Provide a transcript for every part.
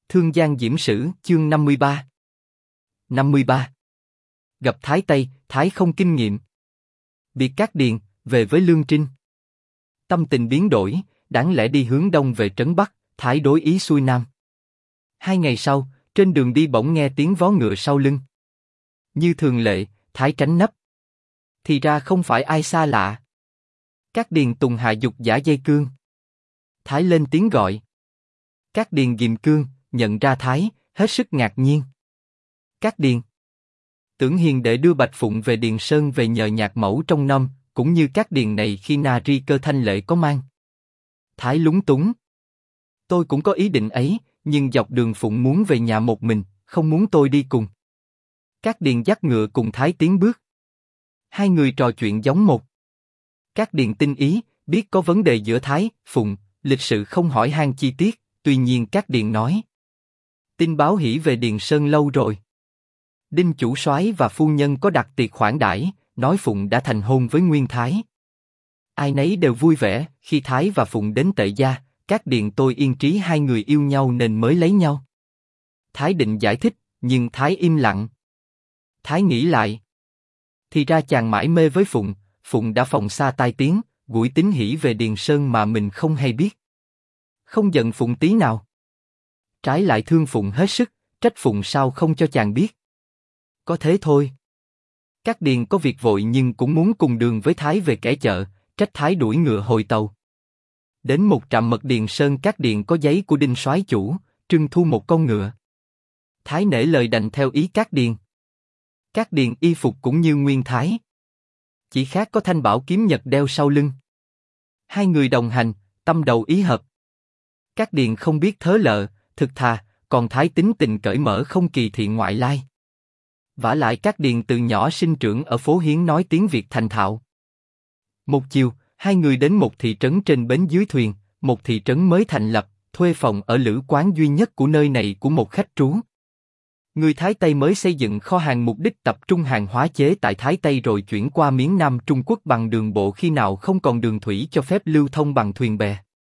Thương Giang Diễm Sử, chương 53. 53. Gặp Thái Tây, Thái không kinh nghiệm. Biệt Cát Điền, về với Lương Trinh. Tâm tình biến đổi, đáng lẽ đi hướng đông về trấn Bắc, Thái đối ý xuôi nam. 2 ngày sau, trên đường đi bỗng nghe tiếng vó ngựa sau lưng. Như thường lệ, Thái tránh nấp. Thì ra không phải ai xa lạ. Cát Điền Tùng hạ dục giả dây cương. Thái lên tiếng gọi. Cát Điền ghim cương, nhận ra Thái, hết sức ngạc nhiên. Cát Điền. Tưởng hiền đệ đưa Bạch Phụng về Điền Sơn về nhờ nhạc mẫu trong năm, cũng như Cát Điền này khi Na Ri Cơ Thanh Lệ có mang. Thái lúng túng. Tôi cũng có ý định ấy, nhưng dọc đường Phụng muốn về nhà một mình, không muốn tôi đi cùng. Cát Điền dắt ngựa cùng Thái tiến bước. Hai người trò chuyện giống một. Cát Điền tinh ý, biết có vấn đề giữa Thái, Phụng, lịch sự không hỏi han chi tiết, tuy nhiên Cát Điền nói. Tin báo hỉ về Điền Sơn lâu rồi. Đinh chủ soái và phu nhân có đặt tiệc khoản đãi, nói Phụng đã thành hôn với Nguyên Thái. Ai nấy đều vui vẻ, khi Thái và Phụng đến Tệ Gia, Cát Điền tôi yên trí hai người yêu nhau nên mới lấy nhau. Thái định giải thích, nhưng Thái im lặng. Thái nghĩ lại. Thì ra chàng mãi mê với Phụng, Phụng đã phòng xa tai tiếng, gửi tín hỷ về Điền Sơn mà mình không hay biết. Không giận Phụng tí nào. Trái lại thương Phụng hết sức, trách Phụng sao không cho chàng biết. Có thế thôi. Cát Điền có việc vội nhưng cũng muốn cùng đường với Thái về kẻ chợ, trách Thái đuổi ngựa hồi tàu. Đến một trạm mật Điền Sơn, Cát Điền có giấy của Đinh soái chủ, trưng thu một con ngựa. Thái nể lời đành theo ý Cát Điền. Cát Điền y phục cũng như Nguyên Thái. Chỉ khác có thanh bảo kiếm nhật đeo sau lưng. Hai người đồng hành, tâm đầu ý hợp. Cát Điền không biết thớ lợ, thực thà, còn Thái tính tình cởi mở không kỳ thị ngoại lai. Vả lại Cát Điền từ nhỏ sinh trưởng ở phố Hiến nói tiếng Việt thành thạo. Một chiều, hai người đến một thị trấn trên bến dưới thuyền, một thị trấn mới thành lập, thuê phòng ở lữ quán duy nhất của nơi này của một khách trú. Người Thái Tây mới xây dựng kho hàng mục đích tập trung hàng hóa chế tại Thái Tây rồi chuyển qua miền Nam Trung Quốc bằng đường bộ khi nào không còn đường thủy cho phép lưu thông bằng thuyền bè.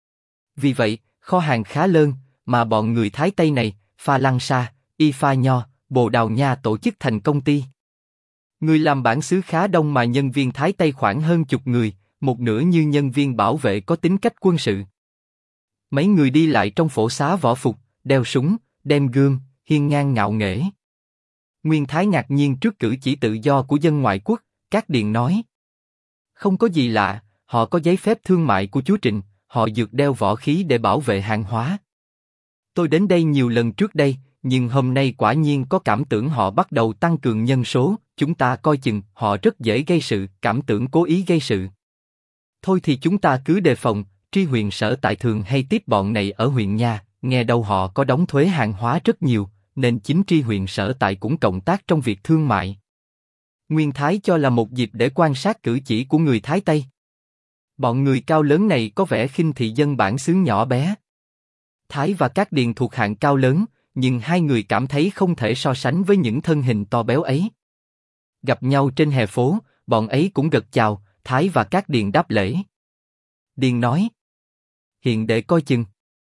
Vì vậy, kho hàng khá lớn, mà bọn người Thái Tây này, pha lăng sa, y pha nho, Bồ Đào Nha tổ chức thành công ty. Người làm bản xứ khá đông mà nhân viên Thái Tây khoảng hơn chục người, một nửa như nhân viên bảo vệ có tính cách quân sự. Mấy người đi lại trong phổ xá võ phục, đeo súng, đem gươm, hiên ngang ngạo nghễ. Nguyên Thái ngạc nhiên trước cử chỉ tự do của dân ngoại quốc, Cát Điền nói. Không có gì lạ, họ có giấy phép thương mại của chúa Trịnh, họ dược đeo võ khí để bảo vệ hàng hóa. Tôi đến đây nhiều lần trước đây, nhưng hôm nay quả nhiên có cảm tưởng họ bắt đầu tăng cường nhân số, chúng ta coi chừng họ rất dễ gây sự, cảm tưởng cố ý gây sự. Thôi thì chúng ta cứ đề phòng, tri huyện sở tại thường hay tiếp bọn này ở huyện nha, nghe đâu họ có đóng thuế hàng hóa rất nhiều, nên chính tri huyện sở tại cũng cộng tác trong việc thương mại. Nguyên Thái cho là một dịp để quan sát cử chỉ của người Thái Tây. Bọn người cao lớn này có vẻ khinh thị dân bản xứ nhỏ bé. Thái và Cát Điền thuộc hạng cao lớn, nhưng hai người cảm thấy không thể so sánh với những thân hình to béo ấy. Gặp nhau trên hè phố, bọn ấy cũng gật chào, Thái và Cát Điền đáp lễ. Điền nói. Hiện đệ coi chừng.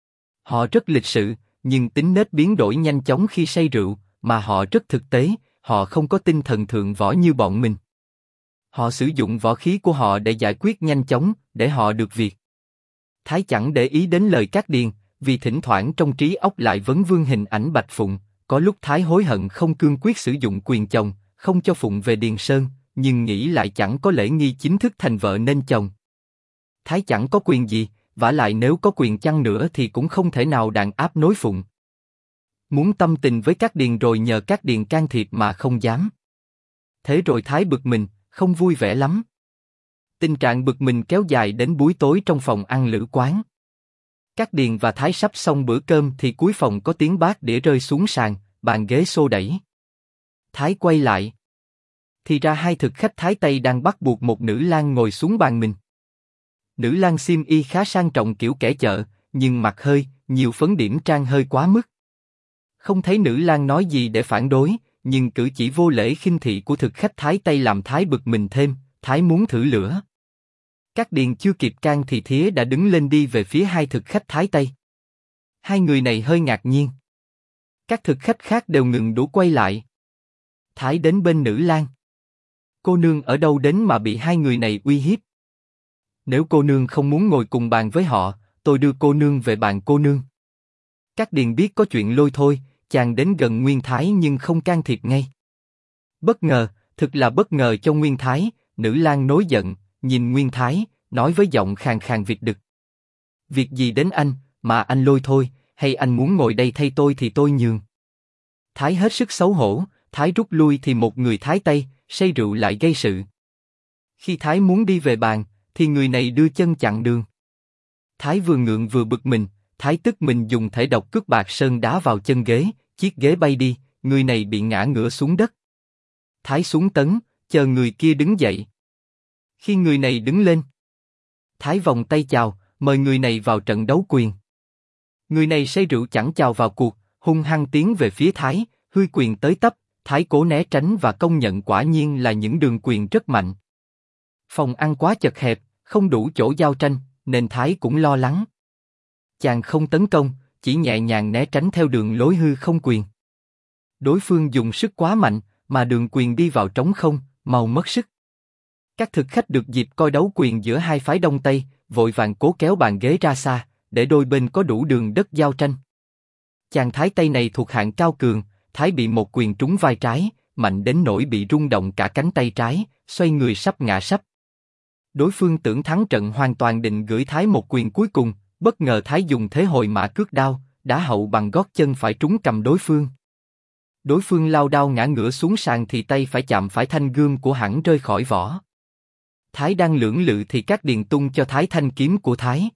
Họ rất lịch sự, nhưng tính nết biến đổi nhanh chóng khi say rượu, mà họ rất thực tế, họ không có tinh thần thượng võ như bọn mình. Họ sử dụng võ khí của họ để giải quyết nhanh chóng, để họ được việc. Thái chẳng để ý đến lời Cát Điền, vì thỉnh thoảng trong trí óc lại vấn vương hình ảnh Bạch Phụng, có lúc Thái hối hận không cương quyết sử dụng quyền chồng, không cho Phụng về Điền Sơn, nhưng nghĩ lại chẳng có lễ nghi chính thức thành vợ nên chồng. Thái chẳng có quyền gì, vả lại nếu có quyền chăng nữa thì cũng không thể nào đàn áp nối Phụng. Muốn tâm tình với Cát Điền rồi nhờ Cát Điền can thiệp mà không dám. Thế rồi Thái bực mình, không vui vẻ lắm. Tình trạng bực mình kéo dài đến buổi tối trong phòng ăn lữ quán. Cát Điền và Thái sắp xong bữa cơm thì cuối phòng có tiếng bát đĩa rơi xuống sàn, bàn ghế xô đẩy. Thái quay lại. Thì ra hai thực khách Thái Tây đang bắt buộc một nữ lang ngồi xuống bàn mình. Nữ lang xiêm y khá sang trọng kiểu kẻ chợ, nhưng mặt hơi, nhiều phấn điểm trang hơi quá mức. Không thấy nữ lang nói gì để phản đối, nhưng cử chỉ vô lễ khinh thị của thực khách Thái Tây làm Thái bực mình thêm, Thái muốn thử lửa. Cát Điền chưa kịp can thì Thía đã đứng lên đi về phía hai thực khách Thái Tây. Hai người này hơi ngạc nhiên. Các thực khách khác đều ngừng đũa quay lại. Thái đến bên Nữ Lang. Cô nương ở đâu đến mà bị hai người này uy hiếp? Nếu cô nương không muốn ngồi cùng bàn với họ, tôi đưa cô nương về bàn cô nương. Các điền biết có chuyện lôi thôi, chàng đến gần Nguyên Thái nhưng không can thiệp ngay. Bất ngờ, thực là bất ngờ cho Nguyên Thái, Nữ Lang nổi giận, nhìn Nguyên Thái, nói với giọng khàn khàn việt đực. Việc gì đến anh, mà anh lôi thôi, hay anh muốn ngồi đây thay tôi thì tôi nhường. Thái hết sức xấu hổ, Thái rút lui thì một người Thái Tây, say rượu lại gây sự. Khi Thái muốn đi về bàn, thì người này đưa chân chặn đường. Thái vừa ngượng vừa bực mình, Thái tức mình dùng thể độc cước bạc sơn đá vào chân ghế, chiếc ghế bay đi, người này bị ngã ngửa xuống đất. Thái xuống tấn, chờ người kia đứng dậy. Khi người này đứng lên, Thái vòng tay chào, mời người này vào trận đấu quyền. Người này say rượu chẳng chào vào cuộc, hung hăng tiến về phía Thái, huy quyền tới tấp, Thái cố né tránh và công nhận quả nhiên là những đường quyền rất mạnh. Phòng ăn quá chật hẹp, không đủ chỗ giao tranh, nên Thái cũng lo lắng. Chàng không tấn công, chỉ nhẹ nhàng né tránh theo đường lối hư không quyền. Đối phương dùng sức quá mạnh, mà đường quyền đi vào trống không, mau mất sức. Các thực khách được dịp coi đấu quyền giữa hai phái Đông Tây, vội vàng cố kéo bàn ghế ra xa, để đôi bên có đủ đường đất giao tranh. Chàng Thái Tây này thuộc hạng cao cường, Thái bị một quyền trúng vai trái, mạnh đến nỗi bị rung động cả cánh tay trái, xoay người sắp ngã sấp. Đối phương tưởng thắng trận hoàn toàn định gửi Thái một quyền cuối cùng, bất ngờ Thái dùng thế hồi mã cước đao, đá hậu bằng gót chân phải trúng cầm đối phương. Đối phương lao đao ngã ngửa xuống sàn thì tay phải chạm phải thanh gươm của hắn rơi khỏi vỏ. Thái đang lưỡng lự thì các điền tung cho Thái thanh kiếm của Thái.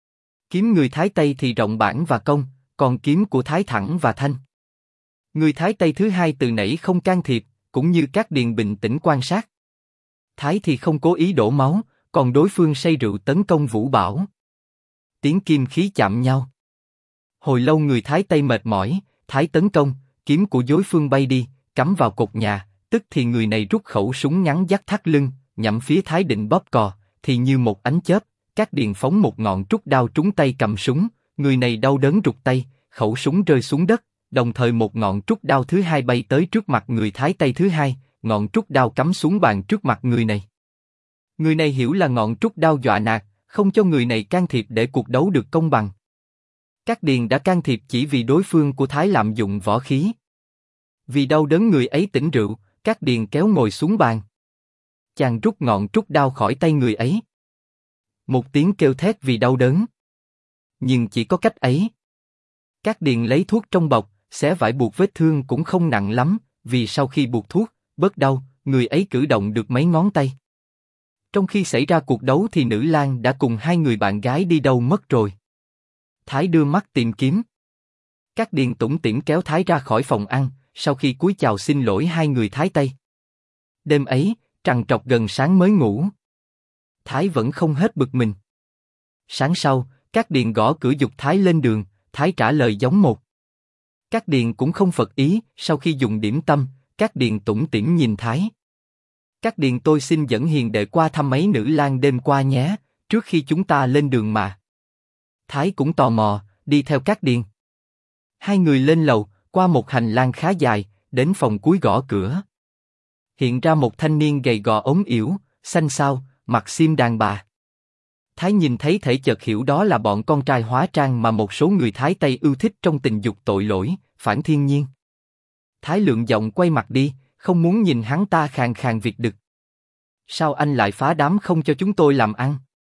Kiếm người Thái Tây thì rộng bản và cong, còn kiếm của Thái thẳng và thanh. Người Thái Tây thứ hai từ nãy không can thiệp, cũng như các điền bình tĩnh quan sát. Thái thì không cố ý đổ máu, còn đối phương say rượu tấn công vũ bão. Tiếng kim khí chạm nhau. Hồi lâu người Thái Tây mệt mỏi, Thái tấn công, kiếm của đối phương bay đi, cắm vào cột nhà, tức thì người này rút khẩu súng ngắn dắt thắt lưng, nhắm phía Thái định bóp cò, thì như một ánh chớp, các điền phóng một ngọn trúc đao trúng tay cầm súng, người này đau đớn rụt tay, khẩu súng rơi xuống đất, đồng thời một ngọn trúc đao thứ hai bay tới trước mặt người Thái Tây thứ hai, ngọn trúc đao cắm xuống bàn trước mặt người này. Người này hiểu là ngọn trúc đao dọa nạt, không cho người này can thiệp để cuộc đấu được công bằng. Các điền đã can thiệp chỉ vì đối phương của Thái lạm dụng võ khí. Vì đau đớn người ấy tỉnh rượu, các điền kéo ngồi xuống bàn. Chàng rút ngọn trúc đao khỏi tay người ấy. Một tiếng kêu thét vì đau đớn. Nhưng chỉ có cách ấy. Các điền lấy thuốc trong bọc, xé vải buộc vết thương cũng không nặng lắm, vì sau khi buộc thuốc, bớt đau, người ấy cử động được mấy ngón tay. Trong khi xảy ra cuộc đấu thì Nữ Lang đã cùng hai người bạn gái đi đâu mất rồi. Thái đưa mắt tìm kiếm. Các điền tủm tỉm kéo Thái ra khỏi phòng ăn, sau khi cúi chào xin lỗi hai người Thái Tây. Đêm ấy, trằn trọc gần sáng mới ngủ. Thái vẫn không hết bực mình. Sáng sau, các điền gõ cửa giục Thái lên đường, Thái trả lời giống một. Các điền cũng không phật ý, sau khi dùng điểm tâm, các điền tủm tỉm nhìn Thái. Các điền tôi xin dẫn hiền đệ qua thăm mấy nữ lang đêm qua nhé, trước khi chúng ta lên đường mà. Thái cũng tò mò, đi theo các điền. Hai người lên lầu, qua một hành lang khá dài, đến phòng cuối gõ cửa. Hiện ra một thanh niên gầy gò ốm yểu, xanh xao, mặc xiêm đàn bà. Thái nhìn thấy thể chợt hiểu đó là bọn con trai hóa trang mà một số người Thái Tây ưa thích trong tình dục tội lỗi, phản thiên nhiên. Thái lượng giọng quay mặt đi, không muốn nhìn hắn ta khàn khàn việt đực. Sao anh lại phá đám không cho chúng tôi làm ăn?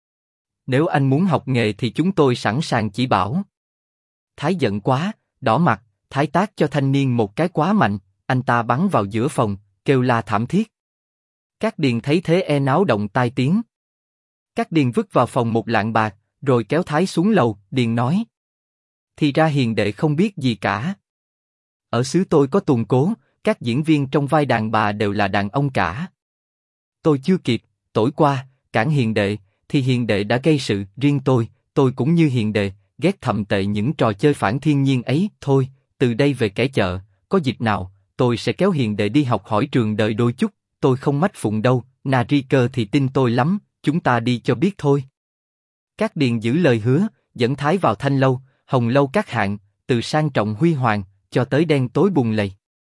Nếu anh muốn học nghề thì chúng tôi sẵn sàng chỉ bảo. Thái giận quá, đỏ mặt, Thái tát cho thanh niên một cái quá mạnh, anh ta bắn vào giữa phòng, kêu la thảm thiết. Các điền thấy thế náo động tai tiếng. Các điền vứt vào phòng một lạng bạc, rồi kéo Thái xuống lầu, điền nói. Thì ra hiền đệ không biết gì cả. Ở xứ tôi có tuồng cố, các diễn viên trong vai đàn bà đều là đàn ông cả. Tôi chưa kịp, tối qua, cản hiền đệ, thì hiền đệ đã gây sự, riêng tôi cũng như hiền đệ, ghét thậm tệ những trò chơi phản thiên nhiên ấy, thôi, từ đây về kẻ chợ, có dịp nào, tôi sẽ kéo hiền đệ đi học hỏi trường đời đôi chút, tôi không mách phụng đâu, Narika thì tin tôi lắm, chúng ta đi cho biết thôi. Các điền giữ lời hứa, dẫn Thái vào thanh lâu, hồng lâu các hạng, từ sang trọng huy hoàng, cho tới đen tối bùn lầy.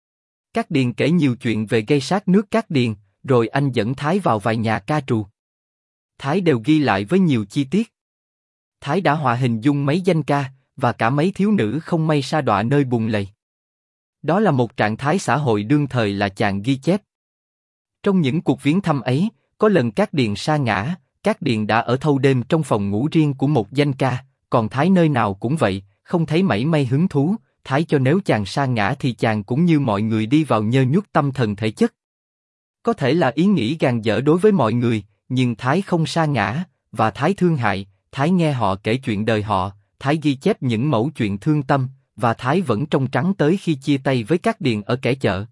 Cát Điền kể nhiều chuyện về gây sát nước Cát Điền, rồi anh dẫn Thái vào vài nhà ca trù. Thái đều ghi lại với nhiều chi tiết. Thái đã họa hình dung mấy danh ca, và cả mấy thiếu nữ không may sa đọa nơi bùn lầy. Đó là một trạng thái xã hội đương thời là chàng ghi chép. Trong những cuộc viếng thăm ấy, có lần Cát Điền sa ngã, Cát Điền đã ở thâu đêm trong phòng ngủ riêng của một danh ca, còn Thái nơi nào cũng vậy, không thấy mảy may hứng thú. Thái cho nếu chàng sa ngã thì chàng cũng như mọi người đi vào nhơ nhuốc tâm thần thể chất. Có thể là ý nghĩ gàn dở đối với mọi người, nhưng Thái không sa ngã, và Thái thương hại. Thái nghe họ kể chuyện đời họ, Thái ghi chép những mẩu chuyện thương tâm, và Thái vẫn trong trắng tới khi chia tay với Cát Điền ở kẻ chợ.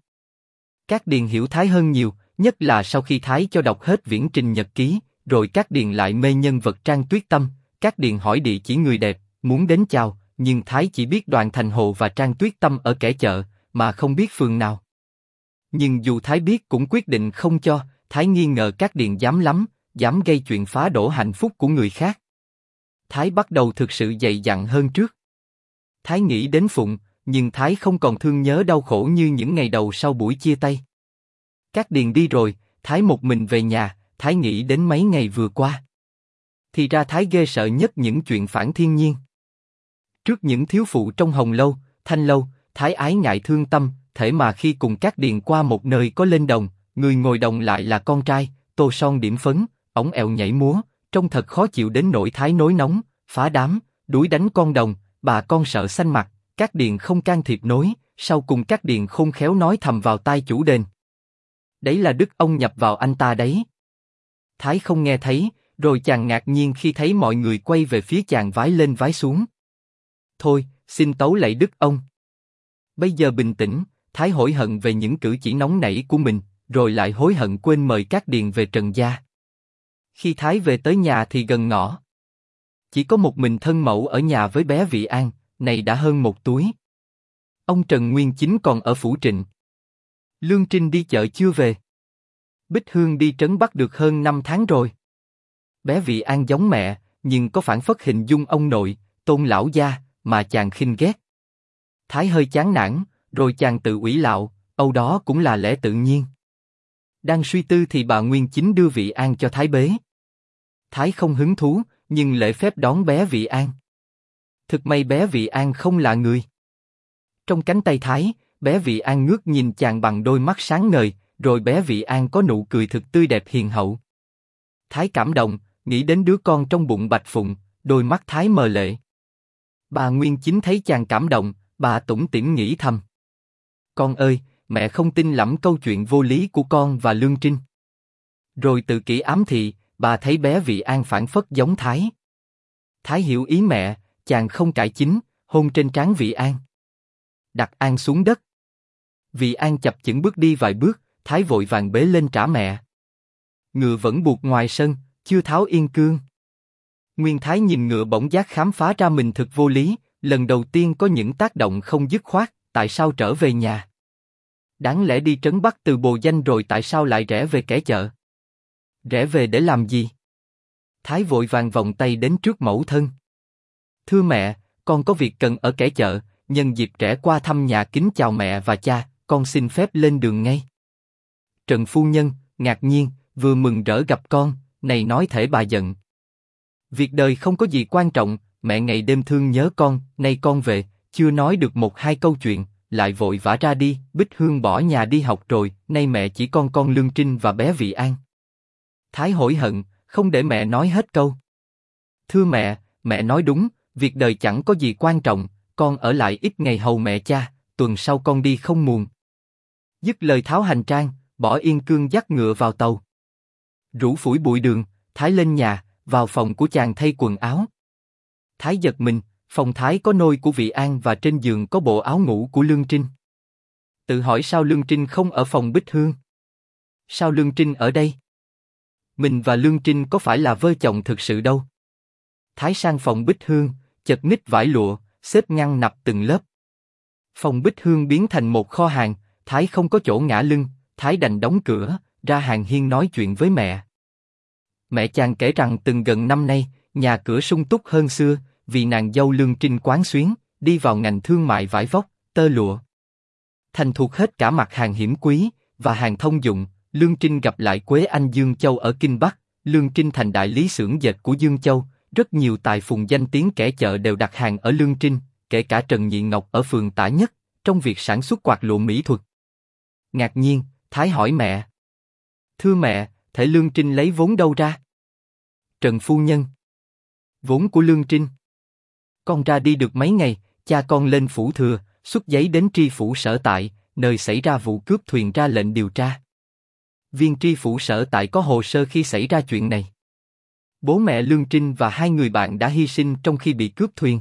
Cát Điền hiểu Thái hơn nhiều, nhất là sau khi Thái cho đọc hết viễn trình nhật ký, rồi Cát Điền lại mê nhân vật Trang Tuyết Tâm. Cát Điền hỏi địa chỉ người đẹp, muốn đến chào, nhưng Thái chỉ biết Đoàn Thành Hồ và Trang Tuyết Tâm ở kẻ chợ, mà không biết phường nào. Nhưng dù Thái biết cũng quyết định không cho. Thái nghi ngờ Cát Điền dám lắm, dám gây chuyện phá đổ hạnh phúc của người khác. Thái bắt đầu thực sự dày dặn hơn trước. Thái nghĩ đến Phụng, nhưng Thái không còn thương nhớ đau khổ như những ngày đầu sau buổi chia tay. Cát Điền đi rồi, Thái một mình về nhà. Thái nghĩ đến mấy ngày vừa qua. Thì ra Thái ghê sợ nhất những chuyện phản thiên nhiên. Trước những thiếu phụ trong Hồng Lâu, Thanh Lâu, Thái ái ngại thương tâm, thể mà khi cùng Cát Điền qua một nơi có lên đồng, người ngồi đồng lại là con trai, tô son điểm phấn, ống ẹo nhảy múa, trông thật khó chịu đến nỗi Thái nổi nóng, phá đám, đuổi đánh con đồng, bà con sợ xanh mặt. Cát Điền không can thiệp nối, sau cùng Cát Điền khôn khéo nói thầm vào tai chủ đền. Đấy là đức ông nhập vào anh ta đấy. Thái không nghe thấy, rồi chàng ngạc nhiên khi thấy mọi người quay về phía chàng vái lên vái xuống. Thôi, xin tấu lạy đức ông. Bây giờ bình tĩnh, Thái hối hận về những cử chỉ nóng nảy của mình, rồi lại hối hận quên mời Cát Điền về Trần gia. Khi Thái về tới nhà thì gần ngõ. Chỉ có một mình thân mẫu ở nhà với bé Vị An, này đã hơn một túi. Ông Trần Nguyên Chính còn ở phủ Trịnh. Lương Trinh đi chợ chưa về. Bích Hương đi trấn Bắc được hơn 5 tháng rồi. Bé Vị An giống mẹ, nhưng có phảng phất hình dung ông nội, Tôn lão gia, mà chàng khinh ghét. Thái hơi chán nản, rồi chàng tự ủy lạo, âu đó cũng là lẽ tự nhiên. Đang suy tư thì bà Nguyên Chính đưa Vị An cho Thái bế. Thái không hứng thú, nhưng lễ phép đón bé Vị An. Thực may bé Vị An không là người. Trong cánh tay Thái, bé Vị An ngước nhìn chàng bằng đôi mắt sáng ngời, rồi bé Vị An có nụ cười thực tươi đẹp hiền hậu. Thái cảm động, nghĩ đến đứa con trong bụng Bạch Phụng, đôi mắt Thái mờ lệ. Bà Nguyên Chính thấy chàng cảm động, bà tủm tỉm nghĩ thầm. Con ơi, mẹ không tin lắm câu chuyện vô lý của con và Lương Trinh. Rồi tự kỷ ám thị, bà thấy bé Vị An phảng phất giống Thái. Thái hiểu ý mẹ, chàng không cãi chính, hôn trên trán Vị An. Đặt An xuống đất. Vị An chập chững bước đi vài bước, Thái vội vàng bế lên trả mẹ. Ngựa vẫn buộc ngoài sân, chưa tháo yên cương. Nguyên Thái nhìn ngựa bỗng giác khám phá ra mình thực vô lý, lần đầu tiên có những tác động không dứt khoát, tại sao trở về nhà? Đáng lẽ đi trấn Bắc từ Bồ Danh rồi tại sao lại rẽ về kẻ chợ? Rẽ về để làm gì? Thái vội vàng vòng tay đến trước mẫu thân. Thưa mẹ, con có việc cần ở kẻ chợ, nhân dịp rẽ qua thăm nhà kính chào mẹ và cha, con xin phép lên đường ngay. Trần phu nhân, ngạc nhiên, vừa mừng rỡ gặp con, này nói thể bà giận. Việc đời không có gì quan trọng, mẹ ngày đêm thương nhớ con, nay con về, chưa nói được một hai câu chuyện, lại vội vã ra đi. Bích Hương bỏ nhà đi học rồi, nay mẹ chỉ con Lương Trinh và bé Vị An. Thái hối hận, không để mẹ nói hết câu. Thưa mẹ nói đúng, việc đời chẳng có gì quan trọng, con ở lại ít ngày hầu mẹ cha, tuần sau con đi không muộn. Dứt lời tháo hành trang, bỏ yên cương dắt ngựa vào tàu. Rủ phủi bụi đường, Thái lên nhà, vào phòng của chàng thay quần áo. Thái giật mình, phòng Thái có nôi của Vị An và trên giường có bộ áo ngủ của Lương Trinh. Tự hỏi sao Lương Trinh không ở phòng Bích Hương? Sao Lương Trinh ở đây? Mình và Lương Trinh có phải là vợ chồng thực sự đâu? Thái sang phòng Bích Hương, chật ních vải lụa, xếp ngăn nắp từng lớp. Phòng Bích Hương biến thành một kho hàng, Thái không có chỗ ngả lưng, Thái đành đóng cửa, ra hàng hiên nói chuyện với mẹ. Mẹ chàng kể rằng từng gần năm nay, nhà cửa sung túc hơn xưa, vì nàng dâu Lương Trinh quán xuyến, đi vào ngành thương mại vải vóc, tơ lụa. Thành thuộc hết cả mặt hàng hiểm quý và hàng thông dụng, Lương Trinh gặp lại Quế Anh Dương Châu ở Kinh Bắc. Lương Trinh thành đại lý xưởng dệt của Dương Châu, rất nhiều tài phùng danh tiếng kẻ chợ đều đặt hàng ở Lương Trinh, kể cả Trần Nhị Ngọc ở phường Tả Nhất, trong việc sản xuất quạt lụa mỹ thuật. Ngạc nhiên, Thái hỏi mẹ. Thưa mẹ, thể Lương Trinh lấy vốn đâu ra? Trần phu nhân. Vốn của Lương Trinh. Con ra đi được mấy ngày, cha con lên phủ thừa, xuất giấy đến tri phủ sở tại, nơi xảy ra vụ cướp thuyền ra lệnh điều tra. Viên tri phủ sở tại có hồ sơ khi xảy ra chuyện này. Bố mẹ Lương Trinh và hai người bạn đã hy sinh trong khi bị cướp thuyền.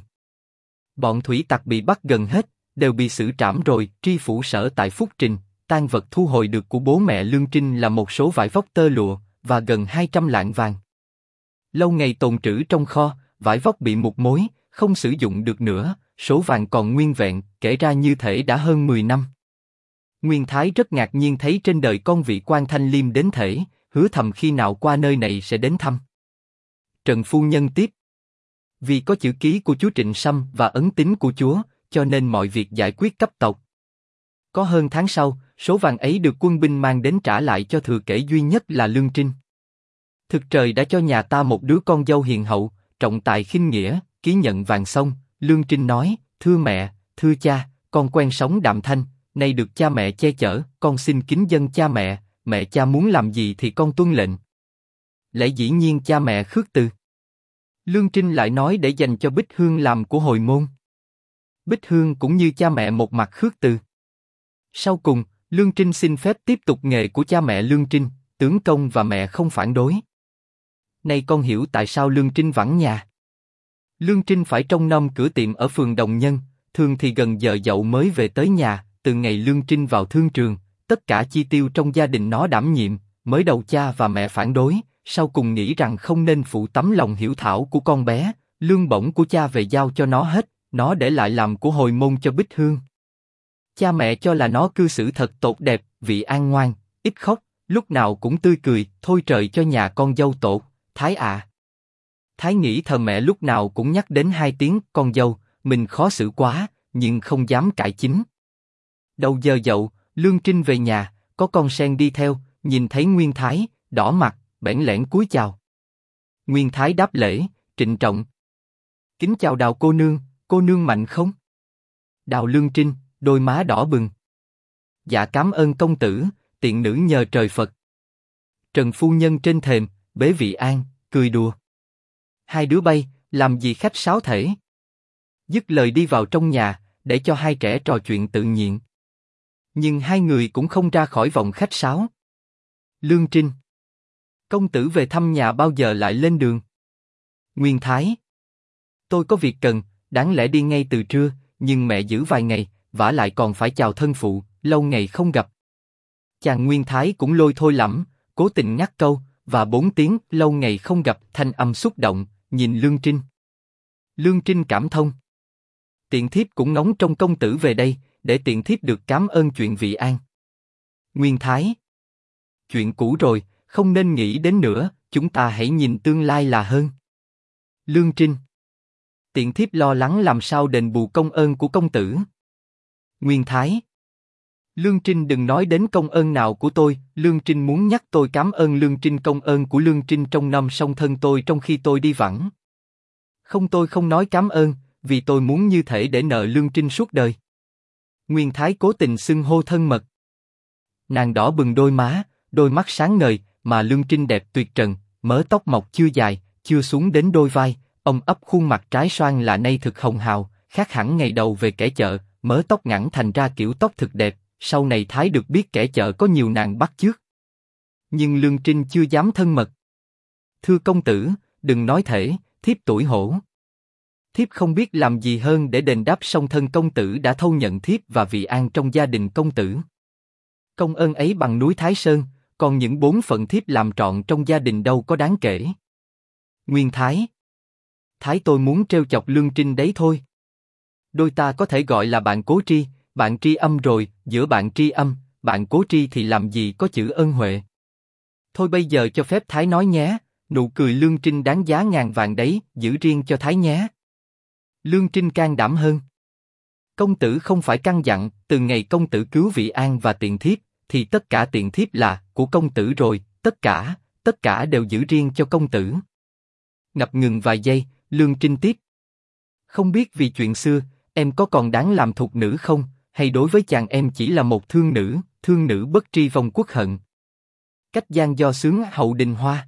Bọn thủy tặc bị bắt gần hết, đều bị xử trảm rồi. Tri phủ sở tại phúc trình, tang vật thu hồi được của bố mẹ Lương Trinh là một số vải vóc tơ lụa và gần 200 lạng vàng. Lâu ngày tồn trữ trong kho, vải vóc bị mục mối, không sử dụng được nữa, số vàng còn nguyên vẹn, kể ra như thể đã hơn 10 năm. Nguyên Thái rất ngạc nhiên thấy trên đời con vị quan thanh liêm đến thể, hứa thầm khi nào qua nơi này sẽ đến thăm. Trần phu nhân tiếp. Vì có chữ ký của chúa Trịnh Sâm và ấn tín của chúa, cho nên mọi việc giải quyết cấp tốc. Có hơn tháng sau, số vàng ấy được quân binh mang đến trả lại cho thừa kể duy nhất là Lương Trinh. Thực trời đã cho nhà ta một đứa con dâu hiền hậu, trọng tài khinh nghĩa. Ký nhận vàng xong, Lương Trinh nói, thưa mẹ, thưa cha, con quen sống đạm thanh, nay được cha mẹ che chở, con xin kính dâng cha mẹ cha muốn làm gì thì con tuân lệnh. Lẽ dĩ nhiên cha mẹ khước từ. Lương Trinh lại nói để dành cho Bích Hương làm của hồi môn. Bích Hương cũng như cha mẹ một mặt khước từ. Sau cùng, Lương Trinh xin phép tiếp tục nghề của cha mẹ Lương Trinh, tướng công và mẹ không phản đối. Nay con hiểu tại sao Lương Trinh vắng nhà. Lương Trinh phải trông nom cửa tiệm ở phường Đồng Nhân, thường thì gần giờ dậu mới về tới nhà. Từ ngày Lương Trinh vào thương trường, tất cả chi tiêu trong gia đình nó đảm nhiệm. Mới đầu cha và mẹ phản đối, sau cùng nghĩ rằng không nên phụ tấm lòng hiểu thảo của con bé. Lương bổng của cha về giao cho nó hết, nó để lại làm của hồi môn cho Bích Hương. Cha mẹ cho là nó cư xử thật tốt đẹp, vị an ngoan, ít khóc, lúc nào cũng tươi cười. Thôi trời cho nhà con dâu tốt, Thái à. Thái nghĩ thờ mẹ lúc nào cũng nhắc đến hai tiếng con dâu, mình khó xử quá, nhưng không dám cãi chính. Đầu giờ dậu, Lương Trinh về nhà, có con sen đi theo, nhìn thấy Nguyên Thái, đỏ mặt, bẽn lẽn cúi chào. Nguyên Thái đáp lễ, trịnh trọng. Kính chào Đào cô nương mạnh không? Đào Lương Trinh, đôi má đỏ bừng. Dạ cảm ơn công tử, tiện nữ nhờ trời Phật. Trần phu nhân trên thềm, bế vị an, cười đùa. Hai đứa bay, làm gì khách sáo thể? Dứt lời đi vào trong nhà, để cho hai trẻ trò chuyện tự nhiên. Nhưng hai người cũng không ra khỏi vòng khách sáo. Lương Trinh. Công tử về thăm nhà bao giờ lại lên đường? Nguyên Thái. Tôi có việc cần, đáng lẽ đi ngay từ trưa, nhưng mẹ giữ vài ngày, vả lại còn phải chào thân phụ, lâu ngày không gặp. Chàng Nguyên Thái cũng lôi thôi lắm, cố tình ngắt câu, và 4 tiếng lâu ngày không gặp thanh âm xúc động, nhìn Lương Trinh. Lương Trinh cảm thông. Tiện thiếp cũng ngóng trông công tử về đây, để tiện thiếp được cảm ơn chuyện vị an. Nguyên Thái. Chuyện cũ rồi, không nên nghĩ đến nữa, chúng ta hãy nhìn tương lai là hơn. Lương Trinh. Tiện thiếp lo lắng làm sao đền bù công ơn của công tử. Nguyên Thái. Lương Trinh đừng nói đến công ơn nào của tôi, Lương Trinh muốn nhắc tôi cảm ơn Lương Trinh công ơn của Lương Trinh trong năm song thân tôi trong khi tôi đi vắng. Không tôi không nói cảm ơn, vì tôi muốn như thể để nợ Lương Trinh suốt đời. Nguyên Thái cố tình xưng hô thân mật. Nàng đỏ bừng đôi má, đôi mắt sáng ngời, mà Lương Trinh đẹp tuyệt trần, mớ tóc mọc chưa dài, chưa xuống đến đôi vai, ông ấp khuôn mặt trái xoan là nay thực hồng hào, khác hẳn ngày đầu về kẻ chợ, mớ tóc ngắn thành ra kiểu tóc thực đẹp. Sau này Thái được biết kẻ chợ có nhiều nàng bắt chước. Nhưng Lương Trinh chưa dám thân mật. Thưa công tử, đừng nói thể, thiếp tuổi hổ. Thiếp không biết làm gì hơn để đền đáp song thân công tử đã thâu nhận thiếp và vị an trong gia đình công tử. Công ơn ấy bằng núi Thái Sơn, còn những 4 phận thiếp làm trọn trong gia đình đâu có đáng kể. Nguyên Thái. Thái tôi muốn trêu chọc Lương Trinh đấy thôi. Đôi ta có thể gọi là bạn cố tri, bạn tri âm rồi, giữa bạn tri âm, bạn cố tri thì làm gì có chữ ân huệ. Thôi bây giờ cho phép Thái nói nhé, nụ cười Lương Trinh đáng giá ngàn vàng đấy, giữ riêng cho Thái nhé. Lương Trinh can đảm hơn. Công tử không phải căn dặn, từ ngày công tử cứu Vị An và tiện thiếp, thì tất cả tiện thiếp là của công tử rồi, tất cả đều giữ riêng cho công tử. Ngập ngừng vài giây, Lương Trinh tiếp. Không biết vì chuyện xưa, em có còn đáng làm thục nữ không, hay đối với chàng em chỉ là một thương nữ bất tri vong quốc hận. Cách gian do xướng Hậu Đình Hoa.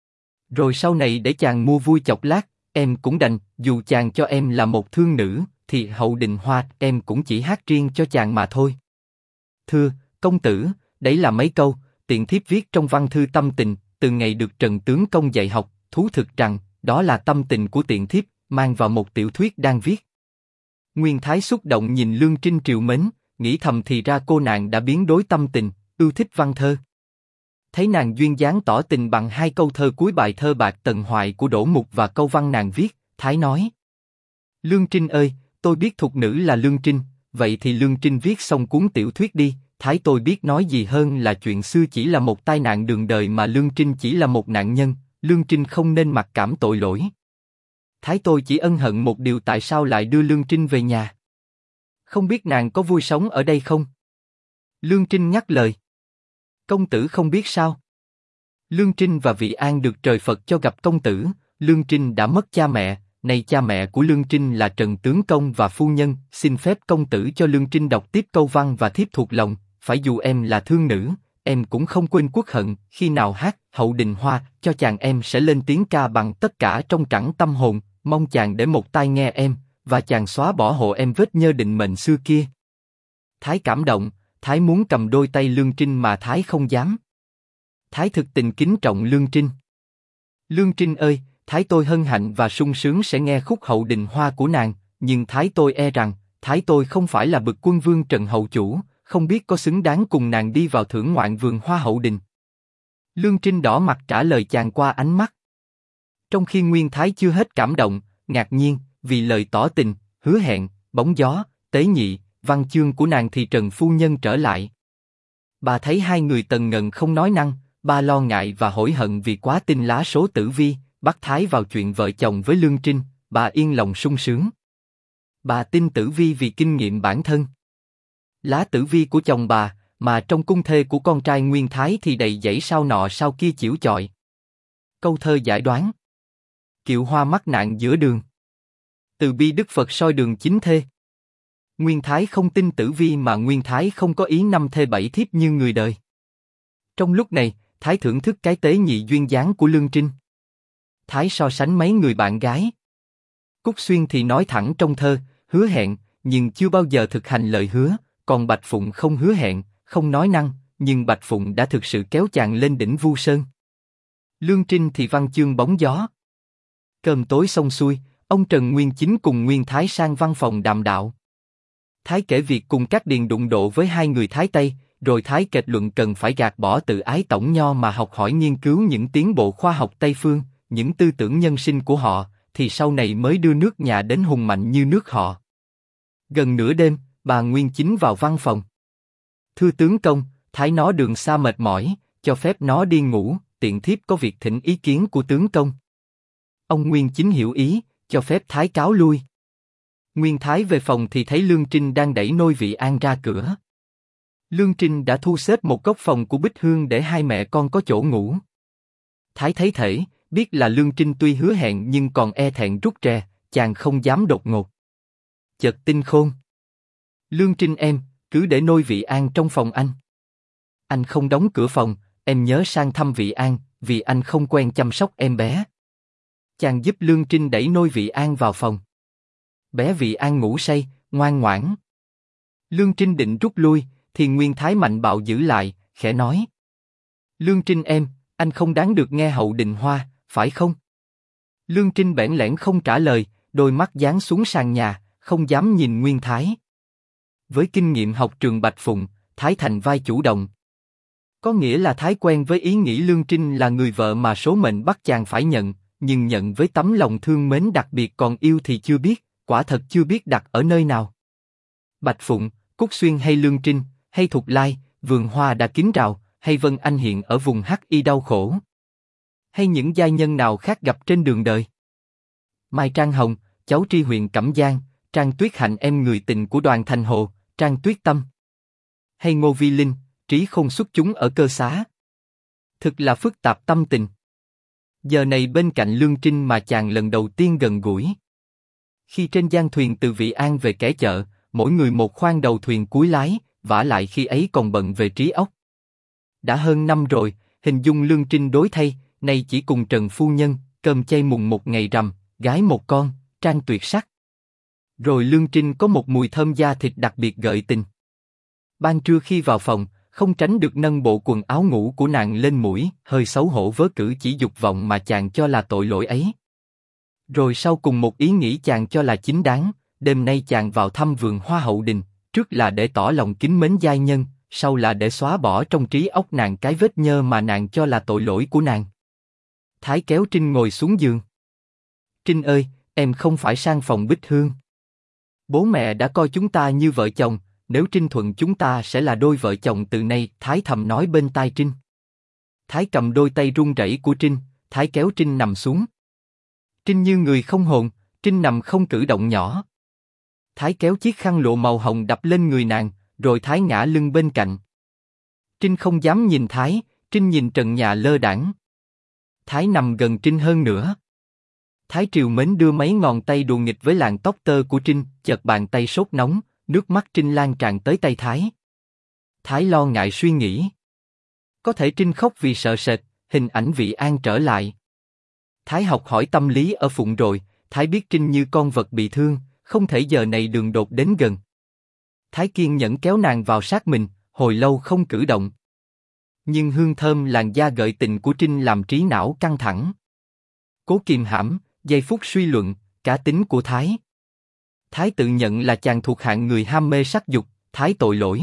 Rồi sau này để chàng mua vui chọc lát, em cũng đành, dù chàng cho em là một thương nữ, thì Hậu Đình Hoa em cũng chỉ hát riêng cho chàng mà thôi. Thưa, công tử, đấy là mấy câu, tiện thiếp viết trong văn thư tâm tình, từ ngày được Trần Tướng Công dạy học, thú thực rằng, đó là tâm tình của tiện thiếp, mang vào một tiểu thuyết đang viết. Nguyên Thái xúc động nhìn Lương Trinh trìu mến, nghĩ thầm thì ra cô nàng đã biến đổi tâm tình, ưa thích văn thơ. Thấy nàng duyên dáng tỏ tình bằng hai câu thơ cuối bài thơ Bạc Tần Hoại của Đỗ Mục và câu văn nàng viết, Thái nói: Lương Trinh ơi, tôi biết thục nữ là Lương Trinh, vậy thì Lương Trinh viết xong cuốn tiểu thuyết đi. Thái tôi biết nói gì hơn là chuyện xưa chỉ là một tai nạn đường đời mà Lương Trinh chỉ là một nạn nhân, Lương Trinh không nên mặc cảm tội lỗi. Thái tôi chỉ ân hận một điều, tại sao lại đưa Lương Trinh về nhà. Không biết nàng có vui sống ở đây không? Lương Trinh nhắc lời. Công tử không biết sao? Lương Trinh và Vị An được trời Phật cho gặp công tử, Lương Trinh đã mất cha mẹ, nay cha mẹ của Lương Trinh là Trần Tướng Công và phu nhân, xin phép công tử cho Lương Trinh đọc tiếp câu văn và thiếp thuộc lòng, phải dù em là thương nữ, em cũng không quên quốc hận, khi nào hát Hậu Đình Hoa, cho chàng em sẽ lên tiếng ca bằng tất cả trong trẳng tâm hồn, mong chàng để một tai nghe em, và chàng xóa bỏ hộ em vết nhơ định mệnh xưa kia. Thái cảm động, Thái muốn cầm đôi tay Lương Trinh mà Thái không dám. Thái thực tình kính trọng Lương Trinh. Lương Trinh ơi, Thái tôi hân hạnh và sung sướng sẽ nghe khúc Hậu Đình Hoa của nàng, nhưng Thái tôi e rằng, Thái tôi không phải là bậc quân vương Trần Hậu Chủ, không biết có xứng đáng cùng nàng đi vào thưởng ngoạn vườn hoa hậu đình. Lương Trinh đỏ mặt trả lời chàng qua ánh mắt. Trong khi Nguyên Thái chưa hết cảm động, ngạc nhiên, vì lời tỏ tình, hứa hẹn, bóng gió, tế nhị, văn chương của nàng thì Trần phu nhân trở lại. Bà thấy hai người tần ngần không nói năng, bà lo ngại và hối hận vì quá tin lá số tử vi, bắt Thái vào chuyện vợ chồng với Lương Trinh, bà yên lòng sung sướng. Bà tin tử vi vì kinh nghiệm bản thân. Lá tử vi của chồng bà, mà trong cung thê của con trai Nguyên Thái thì đầy dãy sao nọ sao kia chiểu chọi. Câu thơ giải đoán. Kiệu hoa mắc nạn giữa đường. Từ bi Đức Phật soi đường chính thê. Nguyên Thái không tin tử vi mà Nguyên Thái không có ý 5 thê 7 thiếp như người đời. Trong lúc này, Thái thưởng thức cái tế nhị duyên dáng của Lương Trinh. Thái so sánh mấy người bạn gái. Cúc Xuyên thì nói thẳng trong thơ, hứa hẹn, nhưng chưa bao giờ thực hành lời hứa, còn Bạch Phụng không hứa hẹn, không nói năng, nhưng Bạch Phụng đã thực sự kéo chàng lên đỉnh Vu Sơn. Lương Trinh thì văn chương bóng gió. Cơm tối xong xuôi, ông Trần Nguyên Chính cùng Nguyên Thái sang văn phòng đàm đạo. Thái kể việc cùng các điền đụng độ với hai người Thái Tây, rồi Thái kết luận cần phải gạt bỏ tự ái tổng nho mà học hỏi nghiên cứu những tiến bộ khoa học Tây phương, những tư tưởng nhân sinh của họ, thì sau này mới đưa nước nhà đến hùng mạnh như nước họ. Gần nửa đêm, bà Nguyên Chính vào văn phòng. Thưa tướng công, Thái nó đường xa mệt mỏi, cho phép nó đi ngủ, tiện thiếp có việc thỉnh ý kiến của tướng công. Ông Nguyên Chính hiểu ý, cho phép Thái cáo lui. Nguyên Thái về phòng thì thấy Lương Trinh đang đẩy nôi Vị An ra cửa. Lương Trinh đã thu xếp một góc phòng của Bích Hương để hai mẹ con có chỗ ngủ. Thái thấy thể, biết là Lương Trinh tuy hứa hẹn nhưng còn e thẹn rụt rè, chàng không dám đột ngột. Chợt tinh khôn. Lương Trinh em, cứ để nôi Vị An trong phòng anh. Anh không đóng cửa phòng, em nhớ sang thăm Vị An, vì anh không quen chăm sóc em bé. Chàng giúp Lương Trinh đẩy nôi Vị An vào phòng. Bé Vị An ngủ say, ngoan ngoãn. Lương Trinh định rút lui, thì Nguyên Thái mạnh bạo giữ lại, khẽ nói: Lương Trinh em, anh không đáng được nghe Hậu Đình Hoa, phải không? Lương Trinh bẽn lẽn không trả lời, đôi mắt dán xuống sàn nhà, không dám nhìn Nguyên Thái. Với kinh nghiệm học trường Bạch Phụng, Thái thành vai chủ động. Có nghĩa là Thái quen với ý nghĩ Lương Trinh là người vợ mà số mệnh bắt chàng phải nhận, nhưng nhận với tấm lòng thương mến đặc biệt, còn yêu thì chưa biết, quả thật chưa biết đặt ở nơi nào. Bạch Phụng, Cúc Xuyên hay Lương Trinh, hay Thục Lai, vườn hoa đã kín rào, hay Vân Anh hiện ở vùng Hắc Y đau khổ, hay những giai nhân nào khác gặp trên đường đời. Mai Trang Hồng, cháu tri huyện Cẩm Giang, Trang Tuyết Hạnh em người tình của Đoàn Thành Hồ, Trang Tuyết Tâm. Hay Ngô Vi Linh, trí khôn xuất chúng ở cơ xá. Thực là phức tạp tâm tình. Giờ này bên cạnh Lương Trinh mà chàng lần đầu tiên gần gũi. Khi trên giang thuyền từ Vị An về Kẻ Chợ, mỗi người một khoang đầu thuyền cuối lái, vả lại khi ấy còn bận về trí óc. Đã hơn năm rồi, hình dung Lương Trinh đổi thay, nay chỉ cùng Trần phu nhân, cơm chay mùng một ngày rằm, gái một con, Trang tuyệt sắc. Rồi Lương Trinh có một mùi thơm da thịt đặc biệt gợi tình. Ban trưa khi vào phòng, không tránh được nâng bộ quần áo ngủ của nàng lên mũi, hơi xấu hổ vớ cử chỉ dục vọng mà chàng cho là tội lỗi ấy. Rồi sau cùng một ý nghĩ chàng cho là chính đáng, đêm nay chàng vào thăm vườn hoa hậu đình, trước là để tỏ lòng kính mến giai nhân, sau là để xóa bỏ trong trí óc nàng cái vết nhơ mà nàng cho là tội lỗi của nàng. Thái kéo Trinh ngồi xuống giường. Trinh ơi, em không phải sang phòng Bích Hương. Bố mẹ đã coi chúng ta như vợ chồng, nếu Trinh thuận chúng ta sẽ là đôi vợ chồng từ nay, Thái thầm nói bên tai Trinh. Thái cầm đôi tay run rẩy của Trinh, Thái kéo Trinh nằm xuống. Trinh như người không hồn, Trinh nằm không cử động nhỏ. Thái kéo chiếc khăn lụa màu hồng đập lên người nàng, rồi Thái ngã lưng bên cạnh. Trinh không dám nhìn Thái, Trinh nhìn trần nhà lơ đãng. Thái nằm gần Trinh hơn nữa. Thái triều mến đưa mấy ngón tay đùa nghịch với làn tóc tơ của Trinh, chợt bàn tay sốt nóng, nước mắt Trinh lan tràn tới tay Thái. Thái lo ngại suy nghĩ. Có thể Trinh khóc vì sợ sệt, hình ảnh Vị An trở lại. Thái học hỏi tâm lý ở Phụng rồi, Thái biết Trinh như con vật bị thương, không thể giờ này đường đột đến gần. Thái kiên nhẫn kéo nàng vào sát mình, hồi lâu không cử động. Nhưng hương thơm làn da gợi tình của Trinh làm trí não căng thẳng. Cố kìm hãm, giây phút suy luận, cá tính của Thái. Thái tự nhận là chàng thuộc hạng người ham mê sắc dục, Thái tội lỗi.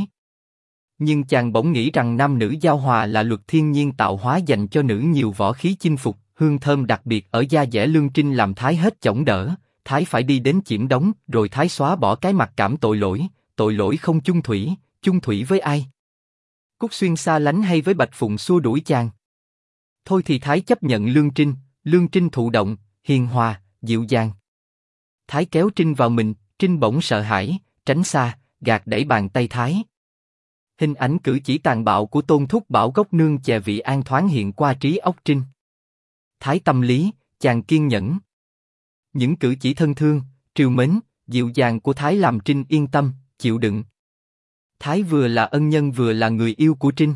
Nhưng chàng bỗng nghĩ rằng nam nữ giao hòa là luật thiên nhiên tạo hóa dành cho nữ nhiều võ khí chinh phục, hương thơm đặc biệt ở da dẻ Lương Trinh làm Thái hết chổng đỡ, Thái phải đi đến chiểm đóng, rồi Thái xóa bỏ cái mặc cảm tội lỗi không chung thủy với ai? Cúc Xuyên xa lánh hay với Bạch Phụng xua đuổi chàng? Thôi thì Thái chấp nhận Lương Trinh thụ động, hiền hòa, dịu dàng. Thái kéo Trinh vào mình, Trinh bỗng sợ hãi, tránh xa, gạt đẩy bàn tay Thái. Hình ảnh cử chỉ tàn bạo của Tôn Thúc Bảo gốc nương chè Vị An thoáng hiện qua trí óc Trinh. Thái tâm lý, chàng kiên nhẫn. Những cử chỉ thân thương, trìu mến, dịu dàng của Thái làm Trinh yên tâm, chịu đựng. Thái vừa là ân nhân vừa là người yêu của Trinh.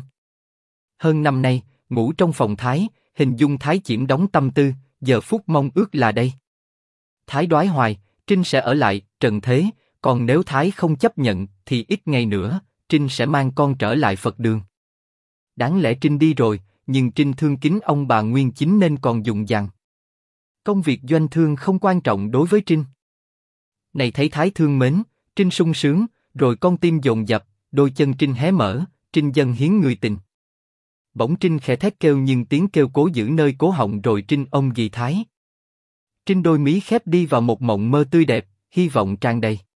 Hơn năm nay, ngủ trong phòng Thái, hình dung Thái chiểm đóng tâm tư, giờ phút mong ước là đây. Thái đoái hoài, Trinh sẽ ở lại, trần thế, còn nếu Thái không chấp nhận, thì ít ngày nữa, Trinh sẽ mang con trở lại Phật đường. Đáng lẽ Trinh đi rồi, nhưng Trinh thương kính ông bà Nguyên Chính nên còn dùng dằng. Công việc doanh thương không quan trọng đối với Trinh. Này thấy Thái thương mến, Trinh sung sướng, rồi con tim dồn dập, đôi chân Trinh hé mở, Trinh dâng hiến người tình. Bỗng Trinh khẽ thét kêu nhưng tiếng kêu cố giữ nơi cổ họng rồi Trinh ôm ghì Thái. Trinh đôi mí khép đi vào một mộng mơ tươi đẹp, hy vọng tràn đầy.